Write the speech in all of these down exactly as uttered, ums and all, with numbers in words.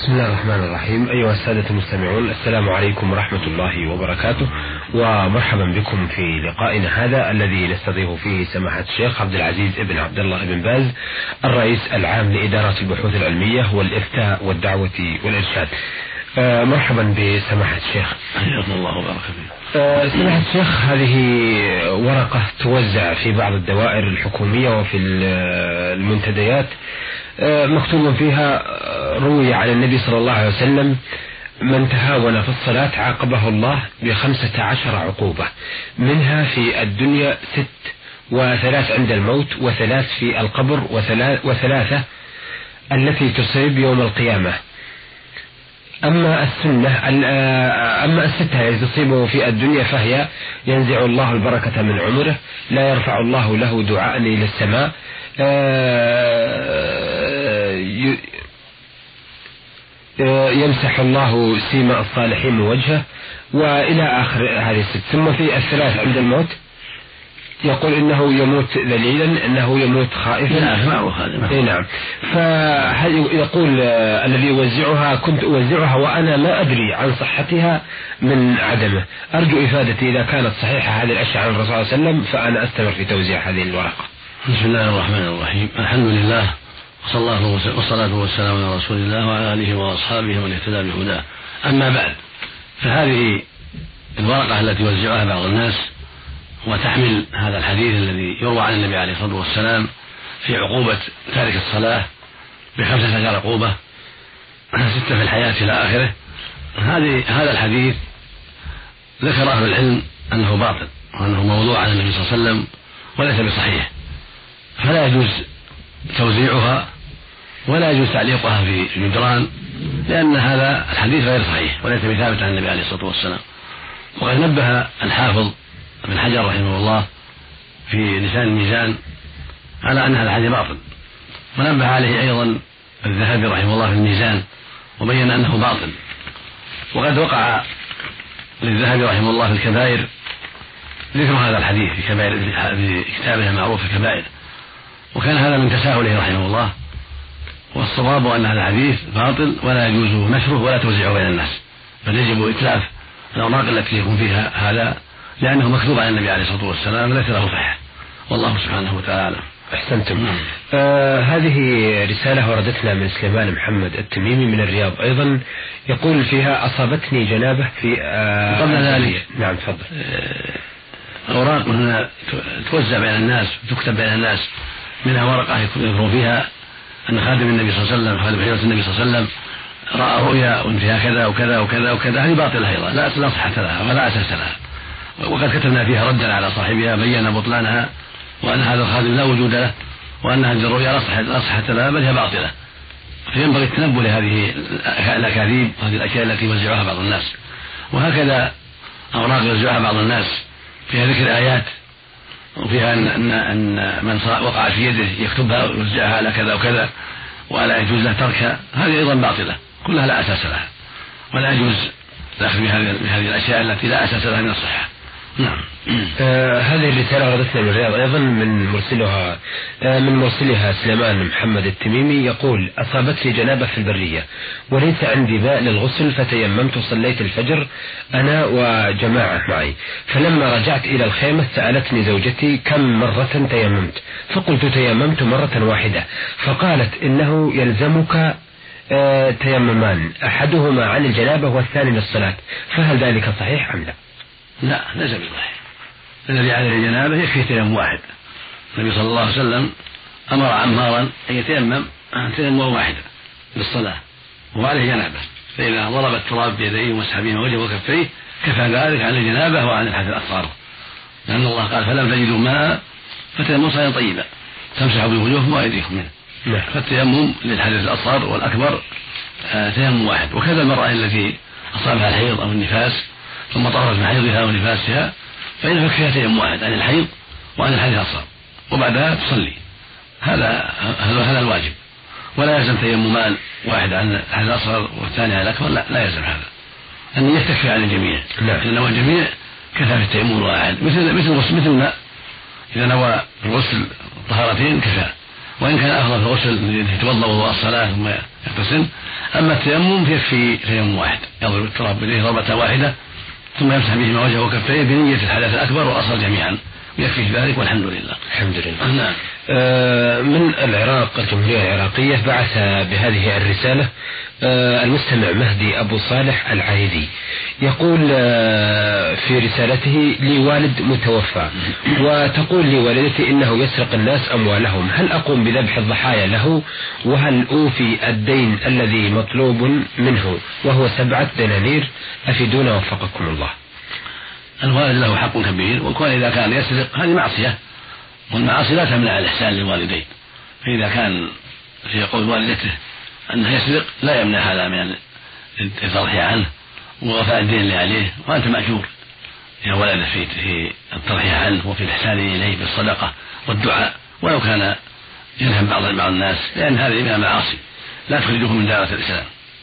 بسم الله الرحمن الرحيم. أيها السادة المستمعون، السلام عليكم ورحمة الله وبركاته، ومرحبا بكم في لقائنا هذا الذي نستضيف فيه سماحة الشيخ عبد العزيز ابن عبد الله ابن باز، الرئيس العام لإدارة البحوث العلمية والإفتاء والدعوة والإرشاد. آه مرحبا بسماحة الشيخ. حياكم الله وبارك فيك. آه سماحة الشيخ، هذه ورقة توزع في بعض الدوائر الحكومية وفي المنتديات، آه مكتوب فيها: روي عن النبي صلى الله عليه وسلم: من تهاون في الصلاة عاقبه الله بخمسة عشر عقوبة، منها في الدنيا ست، وثلاث عند الموت، وثلاث في القبر، وثلاثة التي تصيب يوم القيامة. أما السنة أما الستة التي تصيبه في الدنيا فهي: ينزع الله البركة من عمره، لا يرفع الله له دعاء إلى السماء، يمسح الله سيما الصالحين من وجهه، وإلى آخر هذه الست. ثم في الثلاث عند الموت يقول إنه يموت ذليلا، إنه يموت خائفا. نعم. نعم. فيقول الذي يوزعها: كنت أوزعها وأنا ما أدري عن صحتها من عدمه، أرجو إفادتي إذا كانت صحيحة هذه الأشياء عن الرسول صلى الله عليه وسلم، فأنا أستمر في توزيع هذه الورقة. بسم الله الرحمن الرحيم. الحمد لله، والصلاة والسلام على رسول الله وعلى آله وأصحابه ومن اهتدى بهداه. أما بعد، فهذه الورقة التي وزعها بعض الناس وتحمل هذا الحديث الذي يروى عن النبي عليه الصلاة والسلام في عقوبة تارك الصلاة بخمسة عشر عقوبة، ستة في الحياة إلى آخره. هذه هذا الحديث ذكر أهل العلم أنه باطل وأنه موضوع عن النبي صلى الله عليه وسلم وليس بصحيح، فلا يجوز توزيعها ولا يجوز تعليقها في جدران، لأن هذا الحديث غير صحيح وليس بثابت عن النبي عليه الصلاة والسلام. وقد نبه الحافظ ابن حجر رحمه الله في لسان الميزان على أن هذا الحديث باطل، ونبه عليه أيضا الذهبي رحمه الله في الميزان وبين أنه باطل. وقد وقع للذهبي رحمه الله في الكبائر ذكر هذا الحديث في كبائر في كتابه المعروف في الكبائر، وكان هذا من تساهله رحمه الله. والصواب أن هذا الحديث باطل ولا يجوز نشره ولا توزيعه بين الناس، بل يجب إتلاف الأوراق التي يكون فيها هذا، لأنه مكتوب عن النبي عليه الصلاة والسلام ليس له صحة، والله سبحانه وتعالى. أحسنتم. آه هذه رسالة وردتنا من سليمان محمد التميمي من الرياض أيضا، يقول فيها: أصابتني جنابة في آه قبل ذلك. نعم تفضل. آه أوراق هنا توزع بين الناس وتكتب بين الناس، منها ورقة يذكر فيها أن خادم النبي صلى الله عليه وسلم، خادم حجرة النبي صلى الله عليه وسلم، رأى رؤيا وفيها كذا وكذا وكذا وكذا. هذه باطلة أيضا، لا صحة لها ولا أساس لها، وقد كتبنا فيها ردا على صاحبها بين بطلانها، وأن هذا الخادم لا وجود له، وأن هذه الرؤيا لا صحة لها بل هي باطلة. فينبغي التنبه لهذه الأكاذيب وهذه الأشياء التي يوزعها بعض الناس. وهكذا أوراق يوزعها بعض الناس فيها ذكر آيات وفيها أن, أن, أن من وقع في يده يكتبها ويوزعها على كذا وكذا ولا يجوز له تركها، هذه أيضا باطلة كلها لا أساس لها، ولا يجوز الأخذ بهذه الأشياء التي لا أساس لها من الصحة. نعم. آه هذه الرسالة وردتنا من الرياض أيضا من مرسلها آه من مرسلها سليمان محمد التميمي، يقول: أصابتني جنابة في البرية وليس عندي ماء للغسل، فتيممت صليت الفجر أنا وجماعة معي، فلما رجعت إلى الخيمة سألتني زوجتي: كم مرة تيممت؟ فقلت: تيممت مرة واحدة. فقالت: إنه يلزمك آه تيممان، أحدهما عن الجنابة والثاني للصلاة، فهل ذلك صحيح أم لا؟ لا، ليس بصحيح. الذي عليه الجنابة يكفي تيمم واحد. النبي صلى الله عليه وسلم أمر عمارا أن يتيمم تيمم واحدا للصلاة وعليه جنابة، فإذا ضرب التراب بيديه ومسح بهما وجهه وكفيه كفى ذلك عن الجنابة وعن الحدث الأصغر، لأن الله قال: فلم تجدوا ماء فتيمموا صعيدا طيبا تمسحوا بوجوهكم وأيديكم منه. فالتيمم للحدث الأصغر والأكبر تيمم واحد. وكذا المرأة التي أصابها الحيض أو النفاس ثم طهرت من حيضها ونفاسها فإنه يكفيها تيمم واحد عن الحيض وعن الحدث الأصغر، وبعدها تصلي. هذا هذا الواجب، ولا يلزم تيممان واحد عن الحدث الأصغر والثاني عن الأكبر، لا لا يلزم هذا، أن يكفي عن الجميع. إذا نوى الجميع كفى في التيمم الواحد، مثل مثل غسل مثل الماء، إذا نوى الغسل طهارتين كفى، وإن كان أفضل في الغسل يتوضأ وضوء الصلاة ثم يغتسل. أما التيمم فيكفي تيمم واحد، يضرب التراب بيده ضربة واحدة ثم يمسح بهما وجهه وكفيه بنية الحدث الأكبر والأصغر جميعا، ويكفي ذلك والحمد لله. الحمد لله. نعم. آه من العراق، الجمهورية العراقية، بعث بهذه الرسالة آه المستمع مهدي أبو صالح العايدي، يقول آه في رسالته: لي والد متوفى، وتقول لي والدتي إنه يسرق الناس أموالهم، هل أقوم بذبح الضحايا له؟ وهل أوفي الدين الذي مطلوب منه وهو سبعة دنانير؟ أفيدونا وفقكم الله. الوالد له حق كبير، وكون إذا كان يسرق هذه معصية، والمعاصي لا تمنع الإحسان للوالدين، فإذا كان في قول والدته أنه يسرق لا يمنع هذا من الترحي عنه ووفاء الدين اللي عليه، وأنت مأجور يا ولد في الترحي عنه وفي الإحسان إليه بالصدقة والدعاء، ولو كان ينهم بعض بعض الناس، لأن هذه من المعاصي لا تخرجه من دائرة الإسلام،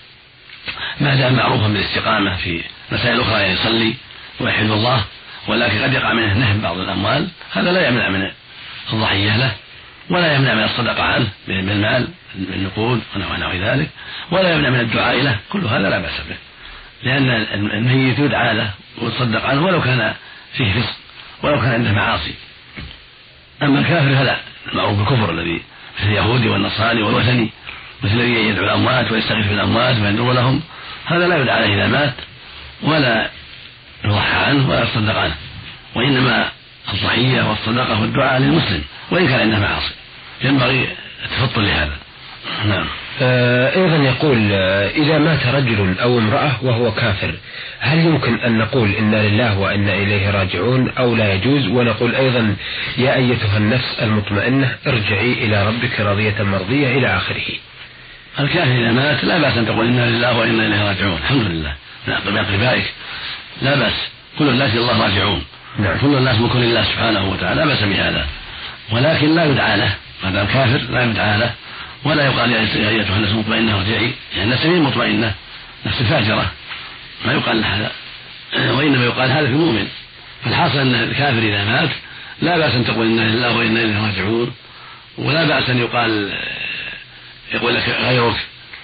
ما دام معروفا بالاستقامة في مسائل أخرى، يعني يصلي ويحمد الله، ولكن قد يقع منه نهم بعض الأموال، هذا لا يمنع من الضحية له، ولا يمنع من الصدقة عنه بالمال بالنقود ونحو ذلك، ولا يمنع من الدعاء له، كل هذا لا بأس به، لأن الميت يدعى له ويتصدق عنه ولو كان فيه فسق ولو كان عنده معاصي. أما الكافر فلا، المعروف بالكفر الذي مثل اليهودي والنصراني والوثني، مثل الذي يدعو الأموات ويستغيث بالأموات ويندر لهم، هذا لا يدعى له إذا مات ولا يضحى عنه ولا يتصدق عنه، وإنما الضحية والصدقة والدعاء للمسلم وإن كان عنده معاصي، ينبغي التفطن لهذا. نعم. آه أيضا يقول: آه إذا مات رجل أو امرأة وهو كافر، هل يمكن أن نقول إنا لله وإنا إليه راجعون أو لا يجوز؟ ونقول أيضا: يا أيتها النفس المطمئنة ارجعي إلى ربك راضية مرضية إلى آخره. الكافر إذا مات لا بأس أن تقول إنا لله وإنا إليه راجعون، الحمد لله، بأقربائك لا بأس، كل الناس إلى الله راجعون، نعم. كل الناس ملك لله سبحانه وتعالى، لا بأس بهذا، ولكن لا يدعى له، ما دام كافر لا يدعى له، ولا يقال يا أيتها النفس المطمئنة ارجعي، يعني النفس مين مطمئنة؟ نفس فاجرة، ما يقال هذا، وإنما يقال هذا في المؤمن. فالحاصل أن الكافر إذا مات لا بأس أن تقول إنا لله وإنا إليه راجعون، ولا بأس أن يقال يقول لك غيرك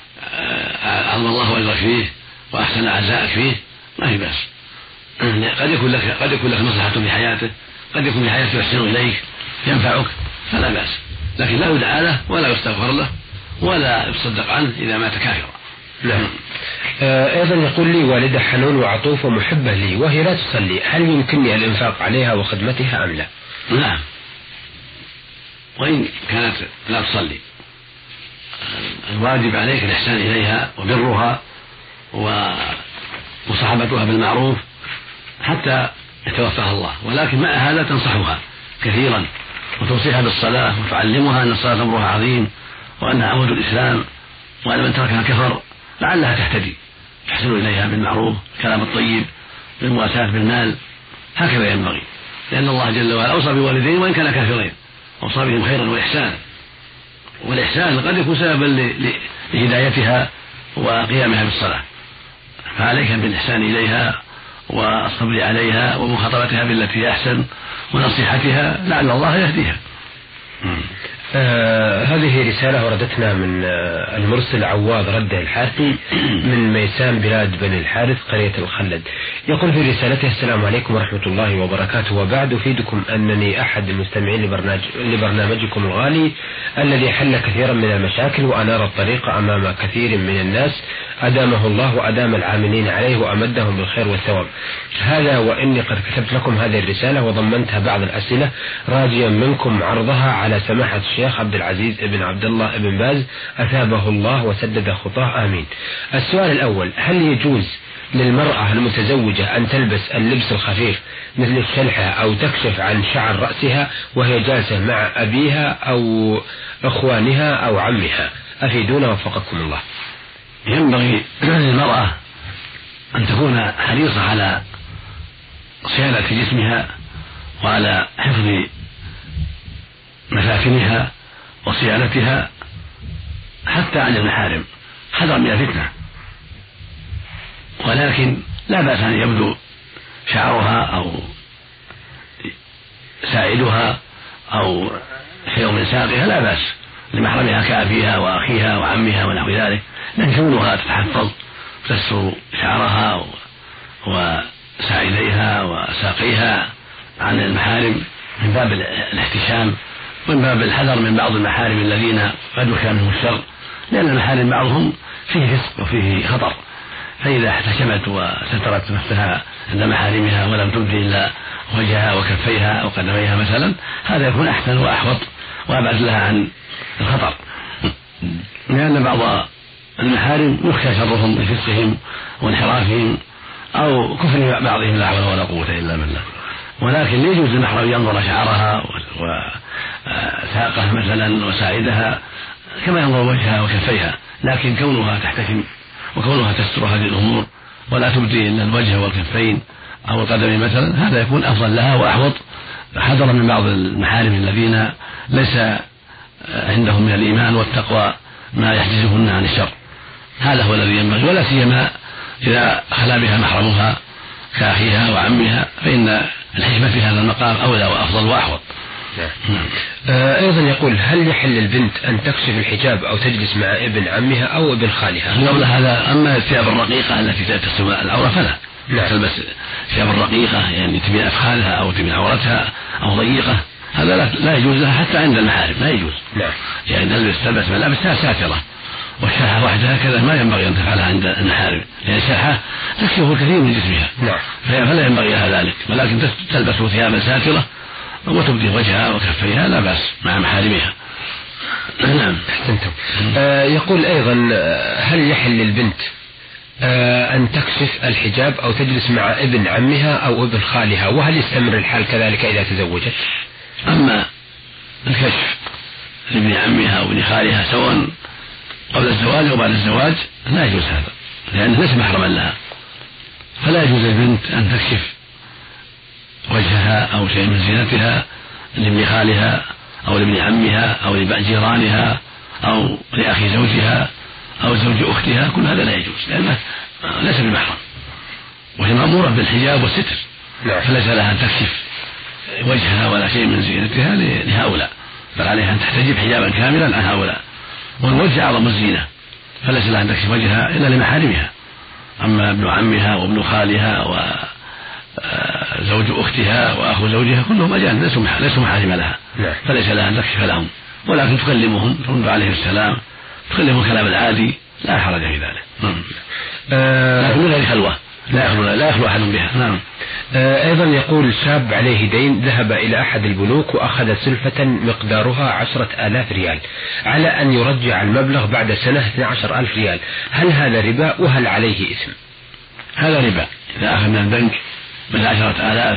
عظم الله أجرك فيه وأحسن عزاءك فيه، ما هي بأس، قد يكون لك قد يكون لك مصلحة في حياته، قد يكون في حياته يحسن إليك ينفعك، فلا بأس، لكن لا يدعى له ولا يستغفر له ولا يصدق عنه إذا مات كافرا. نعم. آه أيضا يقول: لي والدة حنون وعطوفة محبة لي وهي لا تصلي، هل يمكنني الإنفاق عليها وخدمتها أم لا؟ نعم، وإن كانت لا تصلي الواجب عليك الإحسان إليها وبرها ومصاحبتها بالمعروف حتى يتوفاها الله، ولكن مع هذا تنصحها كثيرا وتوصيها بالصلاة وتعلمها أن الصلاة أمرها عظيم وأنها عمود الإسلام، وأن من تركها كفر، لعلها تهتدي، تحسن إليها بالمعروف، الكلام الطيب، بالمواساة بالمال، هكذا ينبغي، لأن الله جل وعلا أوصى بوالدين وإن كان كافرين، أوصى بهم خيرا وإحسانا، والإحسان قد يكون سببا لهدايتها وقيامها بالصلاة، فعليك بالإحسان إليها والصبر عليها ومخاطبتها بالتي أحسن ونصيحتها، لعل الله يهديها. آه هذه رسالة وردتنا من آه المرسل عواض رده الحارثي من ميسان بلاد بني الحارث قرية الخلد، يقول في رسالته: السلام عليكم ورحمة الله وبركاته، وبعد أفيدكم أنني أحد المستمعين لبرنامج لبرنامجكم الغالي الذي حل كثيرا من المشاكل وأنار الطريق أمام كثير من الناس، أدامه الله وأدام العاملين عليه وأمدهم بالخير والثواب. هذا وإني قد كتبت لكم هذه الرسالة وضمنتها بعض الأسئلة راجيا منكم عرضها على سماحة الشيخ عبد العزيز ابن عبد الله ابن باز أثابه الله وسدد خطاه آمين. السؤال الأول: هل يجوز للمرأة المتزوجة أن تلبس اللبس الخفيف مثل الشلحة أو تكشف عن شعر رأسها وهي جالسة مع أبيها أو أخوانها أو عمها؟ أفيدونا وفقكم الله. ينبغي للمرأة أن تكون حريصة على صيانة جسمها وعلى حفظ مساكنها وصيانتها حتى عن المحارم حذرا من الفتنة، ولكن لا بأس أن يبدو شعرها أو ساعدها أو شيء من ساقها، لا بأس، لمحرمها كأبيها وأخيها وعمها ونحو ذلك، لكن كونها تتحفظ تستر شعرها وساعديها وساقيها عن المحارم من باب الاحتشام ومن باب الحذر من بعض المحارم الذين قد يخشى منهم الشر، لأن المحارم بعضهم فيه فسق وفيه خطر، فإذا احتشمت وسترت نفسها عند محارمها ولم تبدي إلا وجهها وكفيها أو قدميها مثلا، هذا يكون أحسن وأحوط وأبعد لها عن الخطر، لأن بعض المحارم يخشى شرهم بفسقهم وانحرافهم أو كفر بعضهم لا حول ولا قوة إلا بالله. ولكن يجوز للمحرم ينظر شعرها وساقها مثلا وساعدها كما ينظر وجهها وكفيها، لكن كونها تحتشم وكونها تستر هذه الأمور ولا تبدي إلا الوجه والكفين أو القدم مثلا، هذا يكون أفضل لها وأحوط، حذرا من بعض المحارم الذين ليس عندهم من الإيمان والتقوى ما يحجزهن عن الشر. هذا هو الذي ينبغي، ولا سيما إذا خلا بها محرمها كأخيها وعمها، فإن الحكمة في هذا المقام أولى وأفضل وأحوط. نعم. آه أيضا يقول: هل يحل البنت أن تكشف الحجاب أو تجلس مع ابن عمها أو ابن خالها؟ قبل هذا أما الثياب الرقيقة التي تصف العورة فلا. نعم. تلبس ثياب الرقيقة يعني تبين أفخاذها أو تبين عورتها أو ضيقة، هذا لا, لا يجوز لها حتى عند المحارم، لا يجوز. نعم. يعني تلبس تلبس ملابسها ساترة، والشرحة وحدها كذا ما ينبغي أن تفعلها عند المحارم، لأن الشرحة تكشف الكثير من جسمها. نعم. فلا ينبغي لها ذلك، ولكن تلبس ثيابا ساترة وتبدي وجهها وكفيها لا بأس مع محارمها. نعم. أحسنتم. آه يقول أيضا: هل يحل للبنت آه أن تكشف الحجاب أو تجلس مع ابن عمها أو ابن خالها، وهل يستمر الحال كذلك إذا تزوجت؟ أما الكشف لابن عمها أو ابن خالها سواء قبل الزواج أو بعد الزواج لا يجوز هذا، لأنه ليس محرما لها، فلا يجوز للبنت أن تكشف وجهها أو شيء من زينتها لابن خالها أو لابن عمها أو لجيرانها أو لأخي زوجها أو زوج أختها، كل هذا لا يجوز لأنه ليس بمحرم، وهي مأمورة بالحجاب والستر. نعم. فليس لها أن تكشف وجهها ولا شيء من زينتها لهؤلاء، بل عليها أن تحتجب حجابا كاملا عن هؤلاء، والوجه أعظم الزينة، فليس لها أن تكشف وجهها إلا لمحارمها. أما ابن عمها وابن خالها وزوج أختها وأخو زوجها كلهم أجانب ليسوا محارم لها، نعم. فليس لها أن تكشف لهم، ولكن تكلمهم ترد عليه السلام، تكلمهم الكلام العادي لا حرج في ذلك. آه لكن من غير خلوة، لا يخلو لا يخلو أحد بها. نعم. آه أيضا يقول: شاب عليه دين ذهب إلى أحد البنوك وأخذ سلفة مقدارها عشرة آلاف ريال على أن يرجع المبلغ بعد سنة اثني عشر ألف ريال، هل هذا ربا وهل عليه إثم؟ هذا ربا، إذا أخذ من البنك من عشرة آلاف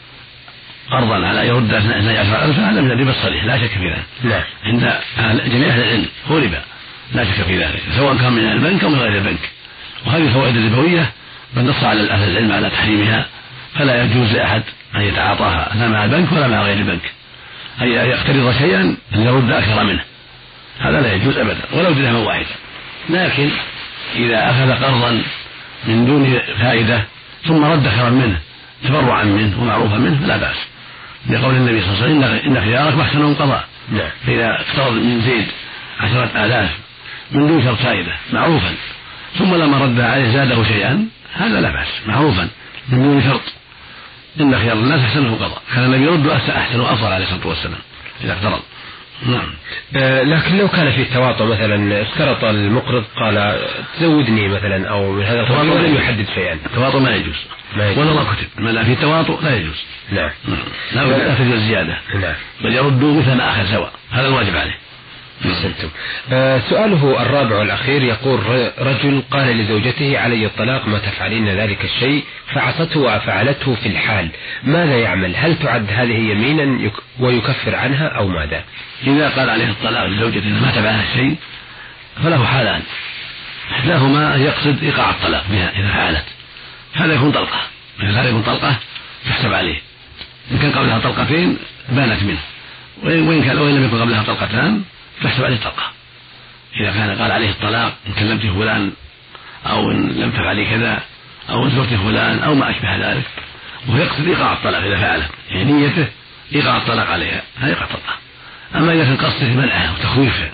قرضا على يرد اثني عشر ألف هذا من الربا الصريح لا شك في ذلك. لا. عند جميع أهل العلم هو ربا لا شك في ذلك، سواء كان من البنك أو من غير البنك، وهذه الفوائد الربوية من نص على أهل العلم على تحريمها، فلا يجوز لأحد أن يتعاطاها لا مع البنك ولا مع غير البنك، أي يقترض شيئا أن يرد أكثر منه، هذا لا يجوز أبدا ولو درهما واحدا. لكن إذا أخذ قرضا من دون فائدة ثم رد خيرا منه تبرعا منه ومعروفا منه فلا بأس، لقول النبي صلى الله عليه وسلم: إن خيارك محسن قضاء. نعم. فإذا اقترض من زيد عشرة آلاف من دون شرط فائدة معروفا ثم لما رد عليه زاده شيئا هذا لا بأس معروفا من دون شرط، إن خيار الناس أحسنه قضاء، كان النبي يرد أحسن وأفضل عليه الصلاة والسلام إذا اقترض. نعم. آه لكن لو كان في تواطؤ مثلا، اشترط المقرض قال تزودني مثلا أو من هذا القبيل ولم يحدد شيئا، التواطؤ ما يجوز ولا الله كتب ما لا في تواطؤ لا يجوز. نعم. لا لا تجوز الزيادة. نعم. بل يردوا مثل ما أخذ سواء، هذا الواجب عليه. أحسنتم. آه سؤاله الرابع والأخير يقول: رجل قال لزوجته: علي الطلاق ما تفعلين ذلك الشيء، فعصته وفعلته في الحال، ماذا يعمل؟ هل تعد هذه يمينا ويكفر عنها أو ماذا؟ إذا قال عليه الطلاق لزوجته ما تفعل الشيء فله حالان، إحداهما يقصد إيقاع الطلاق بها إذا فعلت، هذا يكون طلقة، مثل هذا يكون طلقة تحسب عليه، إن كان قبلها طلقتين بانت منه، وإن كان وإن لم يكن قبلها طلقتان تحسب عليه طلقة. إذا كان قال عليه الطلاق إن كلمت فلان أو إن لم تفعلي كذا أو إن زرت فلان أو ما أشبه ذلك، وهو يقصد إيقاع الطلاق إذا فعله، يعني نيته إيقاع الطلاق عليها، هذا إيقاع الطلاق. أما إذا كان قصده منعها وتخويفها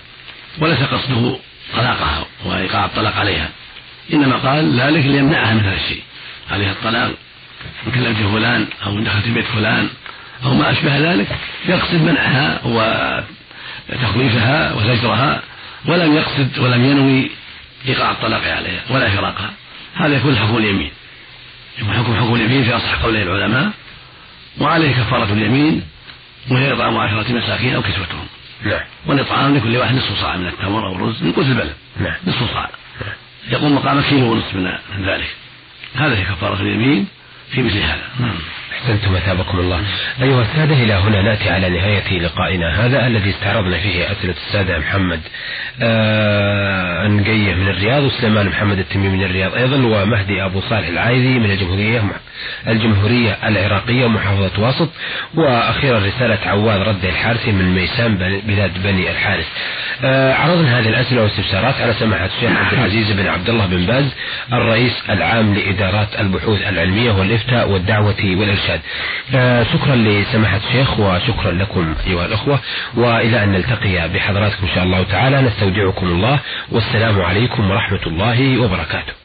وليس قصده طلاقها وإيقاع الطلاق عليها، إنما قال ذلك ليمنعها من هذا الشيء، عليها الطلاق إن كلمت فلان أو إن دخلت بيت فلان أو ما أشبه ذلك، يقصد منعها وتخويفها وزجرها، ولم يقصد ولم ينوي إيقاع الطلاق عليها ولا فراقها. هذا يكون حكم اليمين، يكون حكم حكم اليمين في أصح قولي العلماء، وعليه كفارة اليمين وهي إطعام عشرة مساكين أو كسوتهم. نعم. والإطعام لكل واحد نصف صاع من التمر أو الرز من قوت البلد. نعم. نصف صاع يقوم مقام كيلو ونصف من ذلك. هذا هي كفارة اليمين في مثل هذا. أحسنتم أثابكم الله. أيها السادة، إلى هنا نأتي على نهاية لقائنا هذا الذي استعرضنا فيه أسئلة السادة محمد آه أنقية من الرياض، وسليمان محمد التميمي من الرياض أيضا، ومهدي أبو صالح العايذي من الجمهورية الجمهورية العراقية ومحافظة واسط، وأخيرا رسالة عواد رد الحارثي من ميسان بلاد بني الحارث. آه عرضنا هذه الأسئلة والاستفسارات على سماحة الشيخ عبد العزيز بن عبد الله بن باز الرئيس العام لإدارات البحوث العلمية والإفتاء والدعوة والإرشاد. آه شكرا لسماحة الشيخ وشكرا لكم أيها الأخوة، وإلى أن نلتقي بحضراتكم إن شاء الله تعالى نستودعكم الله، والسلام عليكم ورحمة الله وبركاته.